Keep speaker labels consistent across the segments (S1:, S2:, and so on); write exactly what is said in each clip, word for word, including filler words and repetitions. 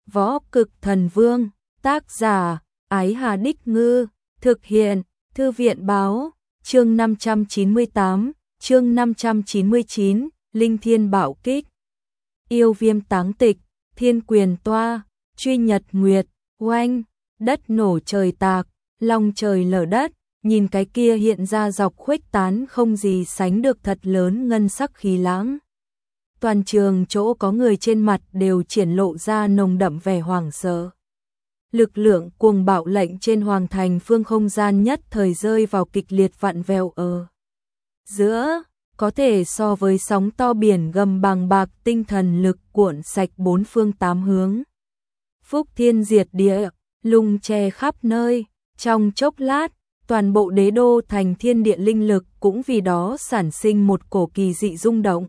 S1: Võ Cực Thần Vương, tác giả, Ái Hà Đích Ngư, thực hiện, Thư viện Báo, chương năm trăm chín mươi tám, chương năm trăm chín mươi chín, Linh Thiên Bảo Kích. Yêu Viêm Táng Tịch, Thiên Quyền Toa, Truy Nhật Nguyệt, oanh, đất nổ trời tạc, long trời lở đất, nhìn cái kia hiện ra dọc khuếch tán không gì sánh được thật lớn ngân sắc khí lãng. Toàn trường chỗ có người trên mặt đều triển lộ ra nồng đậm vẻ hoảng sợ. Lực lượng cuồng bạo lệnh trên hoàng thành phương không gian nhất thời rơi vào kịch liệt vặn vẹo ở giữa, có thể so với sóng to biển gầm bằng bạc, tinh thần lực cuộn sạch bốn phương tám hướng. Phúc thiên diệt địa, lung che khắp nơi, trong chốc lát, toàn bộ đế đô thành thiên địa linh lực cũng vì đó sản sinh một cổ kỳ dị rung động.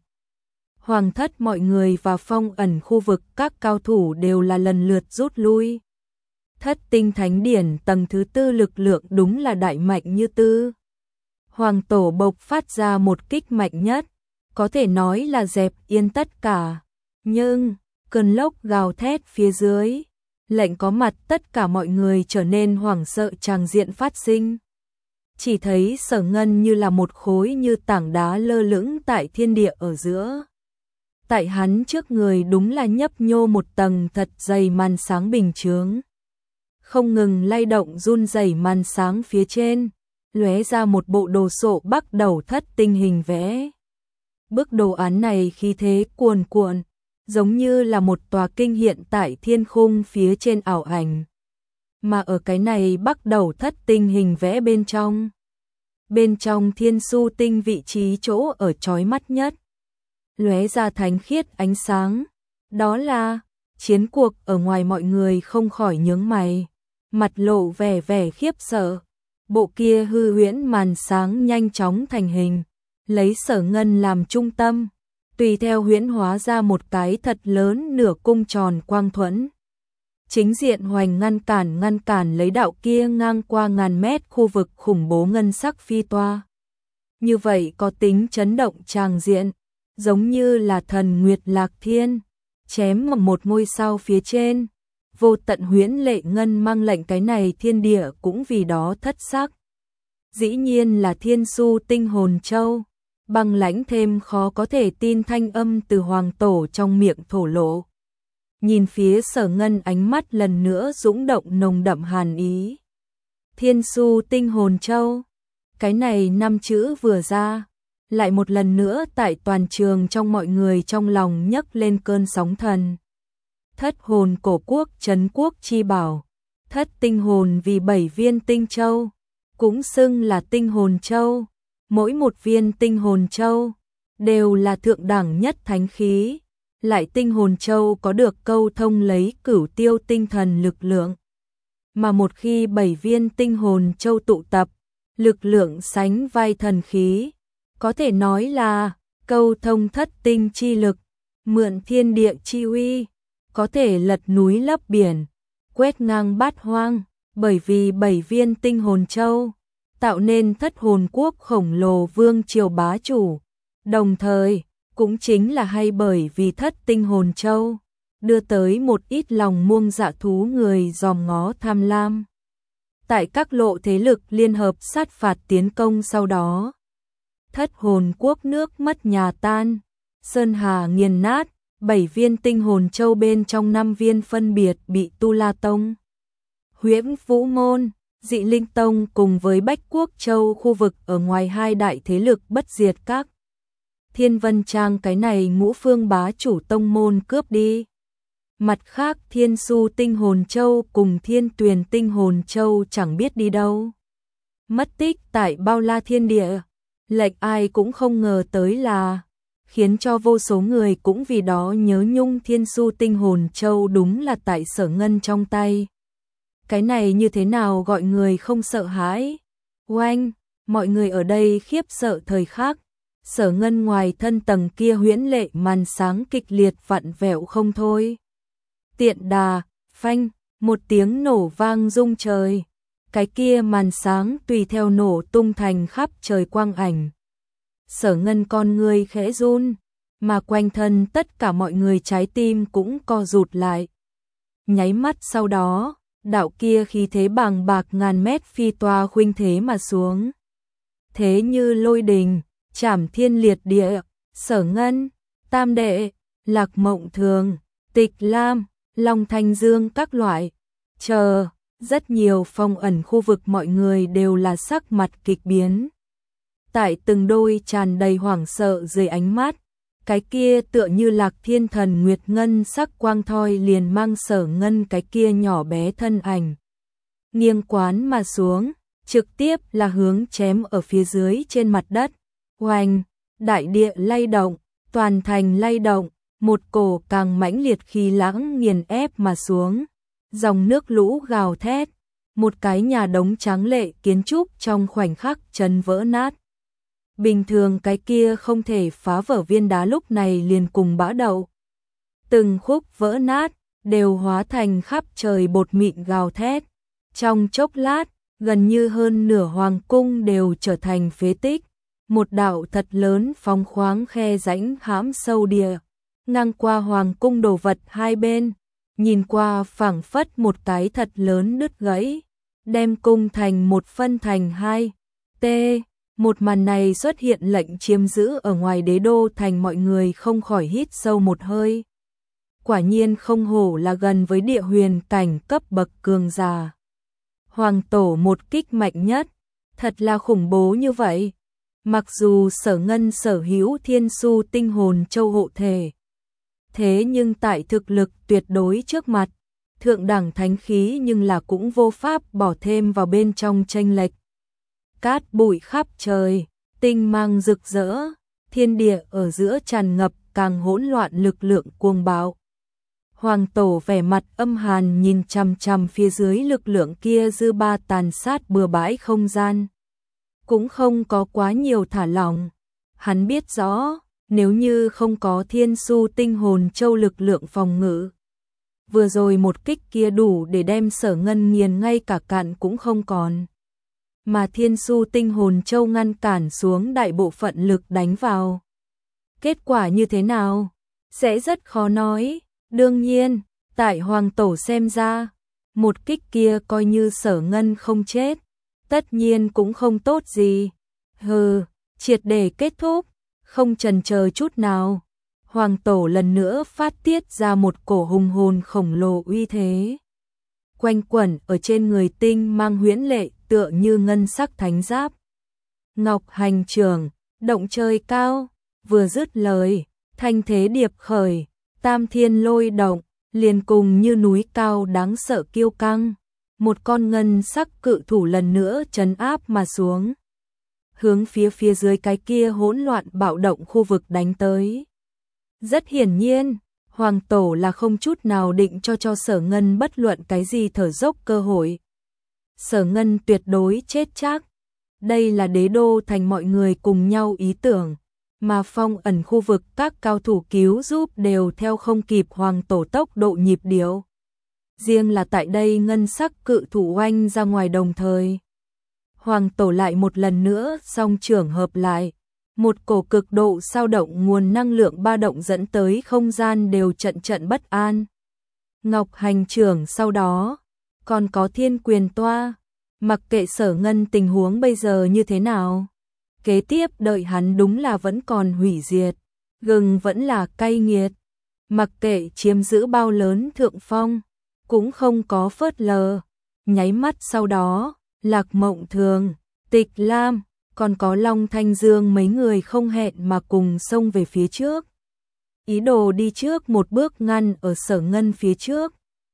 S1: Hoàng thất mọi người và phong ẩn khu vực các cao thủ đều là lần lượt rút lui. Thất tinh thánh điển tầng thứ tư lực lượng đúng là đại mạnh như tư. Hoàng tổ bộc phát ra một kích mạnh nhất, có thể nói là dẹp yên tất cả. Nhưng, cơn lốc gào thét phía dưới, lệnh có mặt tất cả mọi người trở nên hoảng sợ tràng diện phát sinh. Chỉ thấy Sở Ngân như là một khối như tảng đá lơ lửng tại thiên địa ở giữa. Tại hắn trước người đúng là nhấp nhô một tầng thật dày màn sáng bình chướng. Không ngừng lay động run rẩy màn sáng phía trên, lóe ra một bộ đồ sộ bắt đầu thất tinh hình vẽ. Bức đồ án này khí thế cuồn cuộn, giống như là một tòa kinh hiện tại thiên khung phía trên ảo ảnh. Mà ở cái này bắt đầu thất tinh hình vẽ bên trong. Bên trong thiên su tinh vị trí chỗ ở chói mắt nhất, lóe ra thánh khiết ánh sáng. Đó là chiến cuộc ở ngoài, mọi người không khỏi nhướng mày, mặt lộ vẻ vẻ khiếp sợ. Bộ kia hư huyễn màn sáng nhanh chóng thành hình, lấy Sở Ngân làm trung tâm, tùy theo huyễn hóa ra một cái thật lớn nửa cung tròn quang thuẫn. Chính diện hoành ngăn cản ngăn cản lấy đạo kia ngang qua ngàn mét khu vực khủng bố ngân sắc phi toa. Như vậy có tính chấn động tràng diện, giống như là thần Nguyệt Lạc Thiên, chém một ngôi sao phía trên. Vô tận huyễn lệ ngân mang lệnh cái này thiên địa cũng vì đó thất sắc. Dĩ nhiên là thiên su tinh hồn châu, băng lãnh thêm khó có thể tin thanh âm từ hoàng tổ trong miệng thổ lộ. Nhìn phía Sở Ngân, ánh mắt lần nữa dũng động nồng đậm hàn ý. Thiên su tinh hồn châu, cái này năm chữ vừa ra, lại một lần nữa tại toàn trường trong mọi người trong lòng nhấc lên cơn sóng thần. Thất hồn cổ quốc trấn quốc chi bảo, thất tinh hồn vì bảy viên tinh châu, cũng xưng là tinh hồn châu. Mỗi một viên tinh hồn châu đều là thượng đẳng nhất thánh khí, lại tinh hồn châu có được câu thông lấy cửu tiêu tinh thần lực lượng. Mà một khi bảy viên tinh hồn châu tụ tập, lực lượng sánh vai thần khí, có thể nói là câu thông thất tinh chi lực, mượn thiên địa chi uy, có thể lật núi lấp biển, quét ngang bát hoang. Bởi vì bảy viên tinh hồn châu tạo nên thất hồn quốc khổng lồ vương triều bá chủ, đồng thời cũng chính là hay bởi vì thất tinh hồn châu đưa tới một ít lòng muông dạ thú người dòm ngó tham lam. Tại các lộ thế lực liên hợp sát phạt tiến công sau đó, thất hồn quốc nước mất nhà tan, sơn hà nghiền nát. Bảy viên tinh hồn châu bên trong năm viên phân biệt bị Tu La Tông, Huyễn Vũ Môn, Dị Linh Tông cùng với Bách Quốc Châu khu vực ở ngoài hai đại thế lực bất diệt các Thiên Vân Trang cái này ngũ phương bá chủ tông môn cướp đi. Mặt khác Thiên Su Tinh Hồn Châu cùng Thiên Tuyền Tinh Hồn Châu chẳng biết đi đâu, mất tích tại bao la thiên địa. Lệnh ai cũng không ngờ tới là khiến cho vô số người cũng vì đó nhớ nhung Thiên Su Tinh Hồn Châu đúng là tại Sở Ngân trong tay. Cái này như thế nào gọi người không sợ hãi? Oanh, mọi người ở đây khiếp sợ thời khắc. Sở Ngân ngoài thân tầng kia huyễn lệ màn sáng kịch liệt vặn vẹo không thôi. Tiện đà, phanh, một tiếng nổ vang rung trời. Cái kia màn sáng tùy theo nổ tung thành khắp trời quang ảnh. Sở Ngân con người khẽ run, mà quanh thân tất cả mọi người trái tim cũng co rụt lại. nháy mắt sau đó, đạo kia khí thế bàng bạc ngàn mét phi toa khuynh thế mà xuống. Thế như lôi đình, trảm thiên liệt địa, Sở Ngân, Tam Đệ, Lạc Mộng Thường, Tịch Lam, Long Thanh Dương các loại, chờ, rất nhiều phong ẩn khu vực mọi người đều là sắc mặt kịch biến. Tại từng đôi tràn đầy hoảng sợ dưới ánh mắt, cái kia tựa như Lạc Thiên Thần Nguyệt Ngân sắc quang thoi liền mang Sở Ngân cái kia nhỏ bé thân ảnh. Nghiêng quán mà xuống, trực tiếp là hướng chém ở phía dưới trên mặt đất. Oanh, đại địa lay động, toàn thành lay động, một cổ càng mãnh liệt khí lãng nghiền ép mà xuống. Dòng nước lũ gào thét, một cái nhà đống tráng lệ kiến trúc trong khoảnh khắc chấn vỡ nát. Bình thường cái kia không thể phá vỡ viên đá lúc này liền cùng bã đậu. Từng khúc vỡ nát, đều hóa thành khắp trời bột mịn gào thét. Trong chốc lát, gần như hơn nửa hoàng cung đều trở thành phế tích. Một đạo thật lớn phóng khoáng khe rãnh hãm sâu địa, ngang qua hoàng cung đồ vật hai bên, nhìn qua phảng phất một cái thật lớn đứt gãy, đem cung thành một phân thành hai. T. Một màn này xuất hiện lệnh chiếm giữ ở ngoài đế đô thành, mọi người không khỏi hít sâu một hơi. Quả nhiên không hổ là gần với địa huyền cảnh cấp bậc cường giả. Hoàng tổ một kích mạnh nhất, thật là khủng bố như vậy. Mặc dù Sở Ngân sở hữu Thiên Su tinh hồn châu hộ thể, thế nhưng tại thực lực tuyệt đối trước mặt, thượng đẳng thánh khí nhưng là cũng vô pháp bỏ thêm vào bên trong chênh lệch. Cát bụi khắp trời, tinh mang rực rỡ, thiên địa ở giữa tràn ngập càng hỗn loạn lực lượng cuồng bạo. Hoàng tổ vẻ mặt âm hàn nhìn chằm chằm phía dưới lực lượng kia dư ba tàn sát bừa bãi không gian. Cũng không có quá nhiều thả lỏng. Hắn biết rõ, nếu như không có Thiên Su tinh hồn châu lực lượng phòng ngự, vừa rồi một kích kia đủ để đem Sở Ngân nghiền ngay cả cạn cũng không còn. Mà Thiên Su tinh hồn châu ngăn cản xuống đại bộ phận lực đánh vào. Kết quả như thế nào? Sẽ rất khó nói. Đương nhiên, tại Hoàng tổ xem ra, một kích kia coi như Sở Ngân không chết, tất nhiên cũng không tốt gì. Hừ, triệt để kết thúc, không chần chờ chút nào. Hoàng tổ lần nữa phát tiết ra một cổ hùng hồn khổng lồ uy thế. Quanh quẩn ở trên người tinh mang huyễn lệ tựa như ngân sắc thánh giáp. Ngọc hành trường, động trời cao, vừa dứt lời, thanh thế điệp khởi, tam thiên lôi động, liền cùng như núi cao đáng sợ kiêu căng. Một con ngân sắc cự thủ lần nữa trấn áp mà xuống, hướng phía phía dưới cái kia hỗn loạn bạo động khu vực đánh tới. Rất hiển nhiên, Hoàng tổ là không chút nào định cho cho Sở Ngân bất luận cái gì thở dốc cơ hội. Sở Ngân tuyệt đối chết chắc. Đây là đế đô thành mọi người cùng nhau ý tưởng, mà phong ẩn khu vực các cao thủ cứu giúp đều theo không kịp Hoàng tổ tốc độ nhịp điệu. Riêng là tại đây ngân sắc cự thủ oanh ra ngoài đồng thời. Hoàng tổ lại một lần nữa song trưởng hợp lại. Một cổ cực độ sao động nguồn năng lượng ba động dẫn tới không gian đều trận trận bất an. Ngọc hành trưởng sau đó, còn có thiên quyền toa. Mặc kệ Sở Ngân tình huống bây giờ như thế nào, kế tiếp đợi hắn đúng là vẫn còn hủy diệt, gừng vẫn là cay nghiệt. Mặc kệ chiếm giữ bao lớn thượng phong, cũng không có phớt lờ. Nháy mắt sau đó, Lạc Mộng Thường, Tịch Lam, còn có Long Thanh Dương mấy người không hẹn mà cùng xông về phía trước. Ý đồ đi trước một bước ngăn ở Sở Ngân phía trước.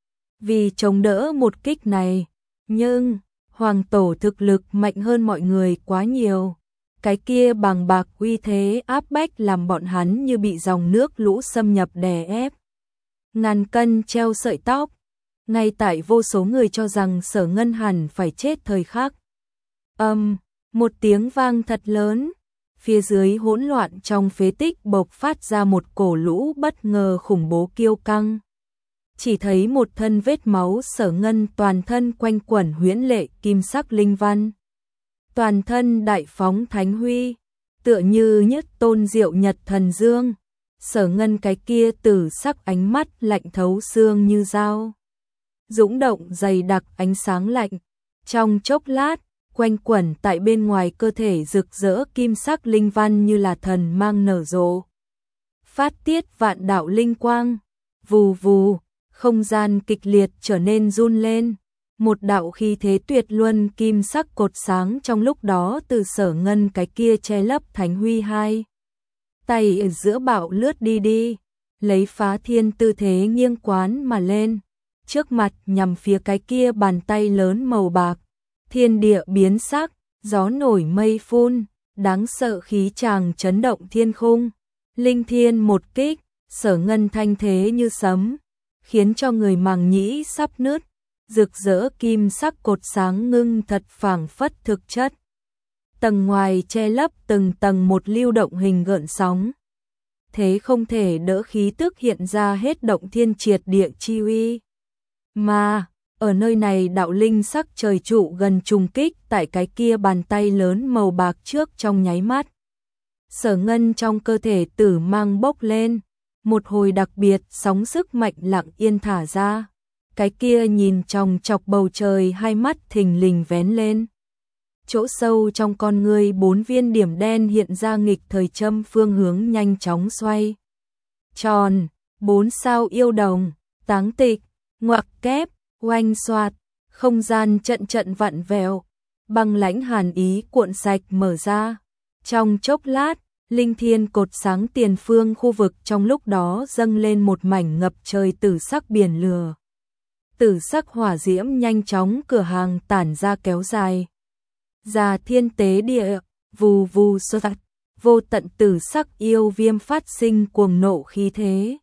S1: Vì chống đỡ một kích này, nhưng Hoàng tổ thực lực mạnh hơn mọi người quá nhiều. Cái kia bàng bạc uy thế áp bách làm bọn hắn như bị dòng nước lũ xâm nhập đè ép. Ngàn cân treo sợi tóc. Ngay tại vô số người cho rằng Sở Ngân hẳn phải chết thời khắc. Âm, um, một tiếng vang thật lớn. Phía dưới hỗn loạn trong phế tích bộc phát ra một cổ lũ bất ngờ khủng bố kiêu căng. Chỉ thấy một thân vết máu Sở Ngân toàn thân quanh quẩn huyễn lệ kim sắc linh văn. Toàn thân đại phóng thánh huy, tựa như nhất tôn diệu nhật thần dương. Sở Ngân cái kia tử sắc ánh mắt lạnh thấu xương như dao. dũng động dày đặc ánh sáng lạnh. Trong chốc lát, quanh quẩn tại bên ngoài cơ thể rực rỡ kim sắc linh văn như là thần mang nở rộ. Phát tiết vạn đạo linh quang, vù vù, không gian kịch liệt trở nên run lên. Một đạo khí thế tuyệt luân kim sắc cột sáng trong lúc đó từ Sở Ngân cái kia che lấp thánh huy hai. Tay ở giữa bạo lướt đi đi, lấy phá thiên tư thế nghiêng quán mà lên. Trước mặt nhằm phía cái kia bàn tay lớn màu bạc, thiên địa biến sắc, gió nổi mây phun, đáng sợ khí tràng chấn động thiên khung. Linh thiên một kích, Sở Ngân thanh thế như sấm, khiến cho người màng nhĩ sắp nứt. Rực rỡ kim sắc cột sáng ngưng thật phảng phất thực chất. Tầng ngoài che lấp từng tầng một lưu động hình gợn sóng. Thế không thể đỡ khí tức hiện ra hết động thiên triệt địa chi uy. Mà, ở nơi này đạo linh sắc trời trụ gần trùng kích tại cái kia bàn tay lớn màu bạc trước trong nháy mắt. Sở Ngân trong cơ thể tử mang bốc lên, một hồi đặc biệt sóng sức mạnh lặng yên thả ra. Cái kia nhìn trong chọc bầu trời hai mắt thình lình vén lên. Chỗ sâu trong con người bốn viên điểm đen hiện ra nghịch thời châm phương hướng nhanh chóng xoay. Tròn, bốn sao yêu đồng, táng tịch, ngoặc kép, oanh xoạt, không gian trận trận vặn vẹo, băng lãnh hàn ý cuộn sạch mở ra. Trong chốc lát, linh thiên cột sáng tiền phương khu vực trong lúc đó dâng lên một mảnh ngập trời tử sắc biển lửa. Tử sắc hỏa diễm nhanh chóng cửa hàng tản ra kéo dài. Già thiên tế địa, vù vù sơ tạch, vô tận tử sắc yêu viêm phát sinh cuồng nộ khí thế.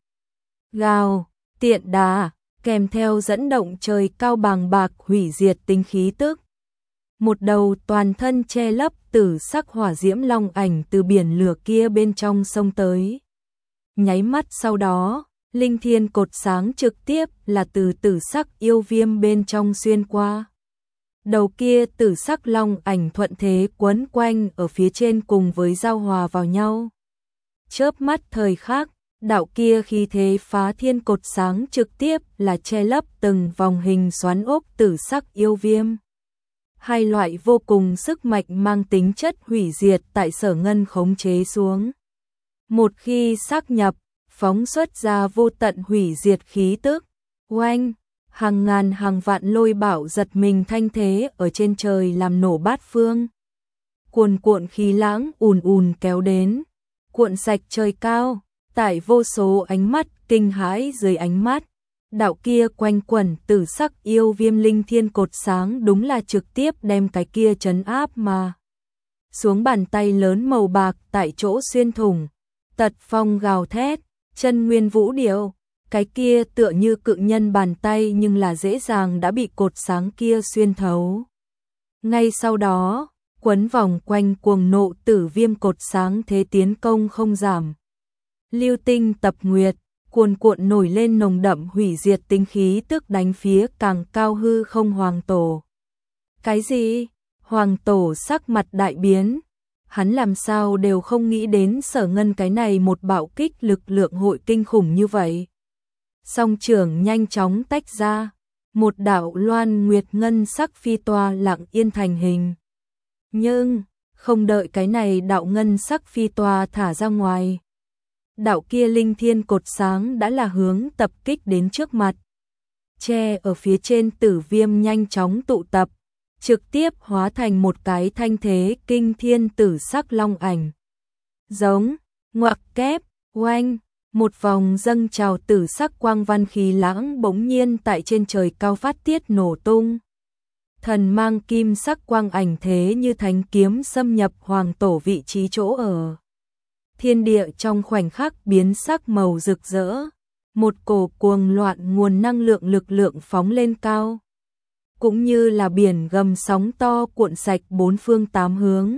S1: Gào, tiện đà, kèm theo dẫn động trời cao bàng bạc hủy diệt tinh khí tức. Một đầu toàn thân che lấp tử sắc hỏa diễm long ảnh từ biển lửa kia bên trong sông tới. Nháy mắt sau đó, linh thiên cột sáng trực tiếp là từ tử sắc yêu viêm bên trong xuyên qua. Đầu kia tử sắc long ảnh thuận thế quấn quanh ở phía trên cùng với giao hòa vào nhau. Chớp mắt thời khắc, đạo kia khí thế phá thiên cột sáng trực tiếp là che lấp từng vòng hình xoắn ốc tử sắc yêu viêm. Hai loại vô cùng sức mạnh mang tính chất hủy diệt tại Sở Ngân khống chế xuống. Một khi xác nhập, phóng xuất ra vô tận hủy diệt khí tức. Oanh, hàng ngàn hàng vạn lôi bạo giật mình thanh thế ở trên trời làm nổ bát phương. Cuồn cuộn khí lãng ùn ùn kéo đến, cuộn sạch trời cao, tại vô số ánh mắt kinh hãi dưới ánh mắt. Đạo kia quanh quẩn tử sắc yêu viêm linh thiên cột sáng đúng là trực tiếp đem cái kia trấn áp mà. Xuống bàn tay lớn màu bạc tại chỗ xuyên thủng, tật phong gào thét, chân nguyên vũ điệu, cái kia tựa như cự nhân bàn tay nhưng là dễ dàng đã bị cột sáng kia xuyên thấu. Ngay sau đó, quấn vòng quanh cuồng nộ tử viêm cột sáng thế tiến công không giảm. Lưu tinh tập nguyệt, cuồn cuộn nổi lên nồng đậm hủy diệt tinh khí tức đánh phía càng cao hư không hoàng tổ. Cái gì? Hoàng tổ sắc mặt đại biến. Hắn làm sao đều không nghĩ đến Sở Ngân cái này một bạo kích lực lượng hội kinh khủng như vậy. Song trưởng nhanh chóng tách ra, một đạo loan nguyệt ngân sắc phi toa lặng yên thành hình. Nhưng, không đợi cái này đạo ngân sắc phi toa thả ra ngoài. Đạo kia linh thiên cột sáng đã là hướng tập kích đến trước mặt. Che ở phía trên tử viêm nhanh chóng tụ tập, trực tiếp hóa thành một cái thanh thế kinh thiên tử sắc long ảnh. Giống, ngoặc kép, oanh, một vòng dâng trào tử sắc quang văn khí lãng bỗng nhiên tại trên trời cao phát tiết nổ tung. Thần mang kim sắc quang ảnh thế như thánh kiếm xâm nhập hoàng tổ vị trí chỗ ở. Thiên địa trong khoảnh khắc biến sắc màu rực rỡ, một cổ cuồng loạn nguồn năng lượng lực lượng phóng lên cao. Cũng như là biển gầm sóng to cuộn sạch bốn phương tám hướng.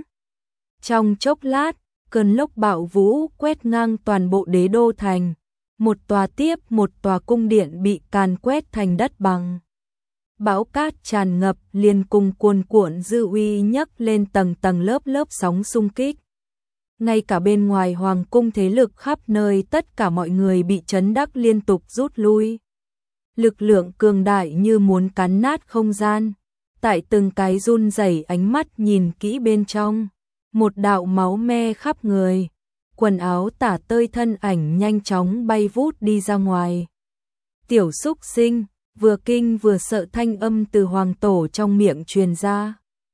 S1: Trong chốc lát, cơn lốc bạo vũ quét ngang toàn bộ đế đô thành, một tòa tiếp một tòa cung điện bị càn quét thành đất bằng. Bão cát tràn ngập liền cùng cuồn cuộn dư uy nhấc lên tầng tầng lớp lớp sóng xung kích. Ngay cả bên ngoài hoàng cung thế lực khắp nơi tất cả mọi người bị chấn đắc liên tục rút lui. lực lượng cường đại như muốn cắn nát không gian. Tại từng cái run rẩy ánh mắt nhìn kỹ bên trong, một đạo máu me khắp người, quần áo tả tơi thân ảnh nhanh chóng bay vút đi ra ngoài. Tiểu xúc sinh, vừa kinh vừa sợ thanh âm từ hoàng tổ trong miệng truyền ra.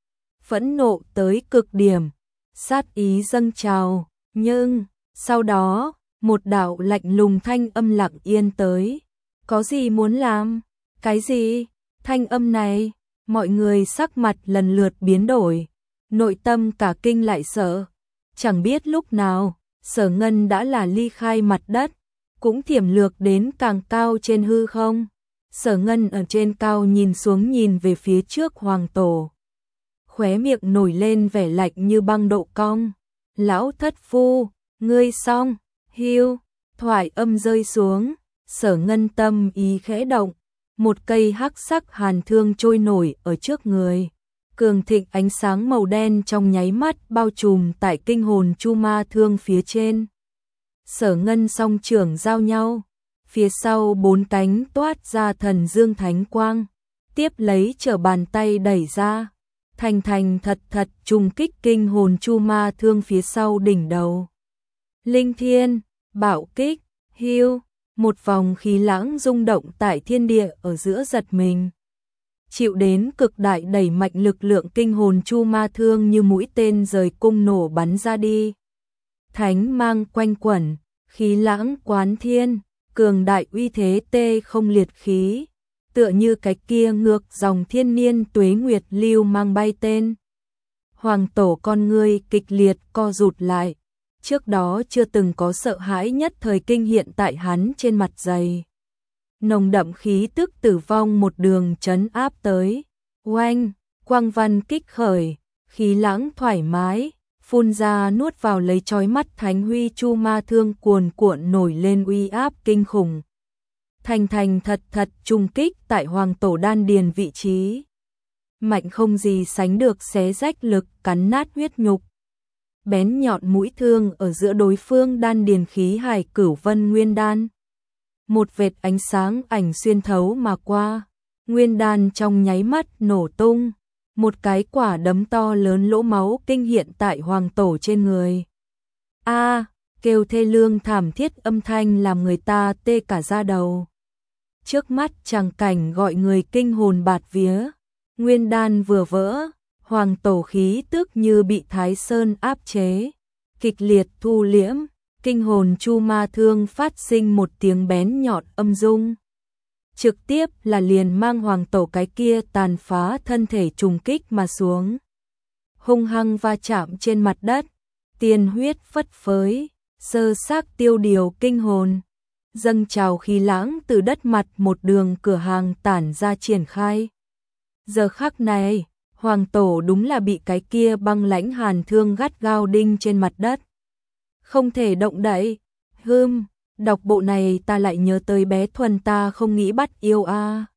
S1: Phẫn nộ tới cực điểm, sát ý dâng trào, nhưng, sau đó, một đạo lạnh lùng thanh âm lặng yên tới. Có gì muốn làm? Cái gì? Thanh âm này, mọi người sắc mặt lần lượt biến đổi, nội tâm cả kinh lại sợ. Chẳng biết lúc nào, Sở Ngân đã là ly khai mặt đất, cũng thiểm lược đến càng cao trên hư không. Sở Ngân ở trên cao nhìn xuống nhìn về phía trước hoàng tổ. Khóe miệng nổi lên vẻ lạnh như băng độ cong. Lão thất phu, ngươi xong, hiu, thoại âm rơi xuống, Sở Ngân tâm ý khẽ động, một cây hắc sắc hàn thương trôi nổi ở trước người. Cường thịnh ánh sáng màu đen trong nháy mắt bao trùm tại kinh hồn chu ma thương phía trên. Sở Ngân song trưởng giao nhau, phía sau bốn cánh toát ra thần dương thánh quang, tiếp lấy trở bàn tay đẩy ra, thành thành thật thật trùng kích kinh hồn chu ma thương phía sau đỉnh đầu. Linh thiên, bạo kích, hiu, một vòng khí lãng rung động tại thiên địa ở giữa giật mình. Chịu đến cực đại đẩy mạnh lực lượng kinh hồn chu ma thương như mũi tên rời cung nổ bắn ra đi. Thánh mang quanh quẩn, khí lãng quán thiên, cường đại uy thế tê không liệt khí, tựa như cái kia ngược dòng thiên niên tuế nguyệt lưu mang bay tên. Hoàng tổ con ngươi kịch liệt co rụt lại, trước đó chưa từng có sợ hãi nhất thời kinh hiện tại hắn trên mặt dày. Nồng đậm khí tức tử vong một đường trấn áp tới, oanh, quang văn kích khởi, khí lãng thoải mái, phun ra nuốt vào lấy chói mắt thánh huy chu ma thương cuồn cuộn nổi lên uy áp kinh khủng. Thành thành thật thật trùng kích tại hoàng tổ đan điền vị trí. Mạnh không gì sánh được xé rách lực cắn nát huyết nhục. Bén nhọn mũi thương ở giữa đối phương đan điền khí hải cửu vân nguyên đan. Một vệt ánh sáng ảnh xuyên thấu mà qua, nguyên đan trong nháy mắt nổ tung, một cái quả đấm to lớn lỗ máu kinh hiện tại hoàng tổ trên người. A, kêu thê lương thảm thiết âm thanh làm người ta tê cả da đầu. Trước mắt tràng cảnh gọi người kinh hồn bạt vía, nguyên đan vừa vỡ, hoàng tổ khí tức như bị Thái Sơn áp chế, kịch liệt thu liễm. Kinh hồn chu ma thương phát sinh một tiếng bén nhọn âm dung. Trực tiếp là liền mang hoàng tổ cái kia tàn phá thân thể trùng kích mà xuống. Hung hăng va chạm trên mặt đất, tiên huyết phất phới, sơ xác tiêu điều kinh hồn. Dâng trào khí lãng từ đất mặt một đường cửa hàng tản ra triển khai. Giờ khắc này, hoàng tổ đúng là bị cái kia băng lãnh hàn thương gắt gao đinh trên mặt đất. Không thể động đậy. Hừm, đọc bộ này ta lại nhớ tới bé Thuần ta không nghĩ bắt yêu a. À.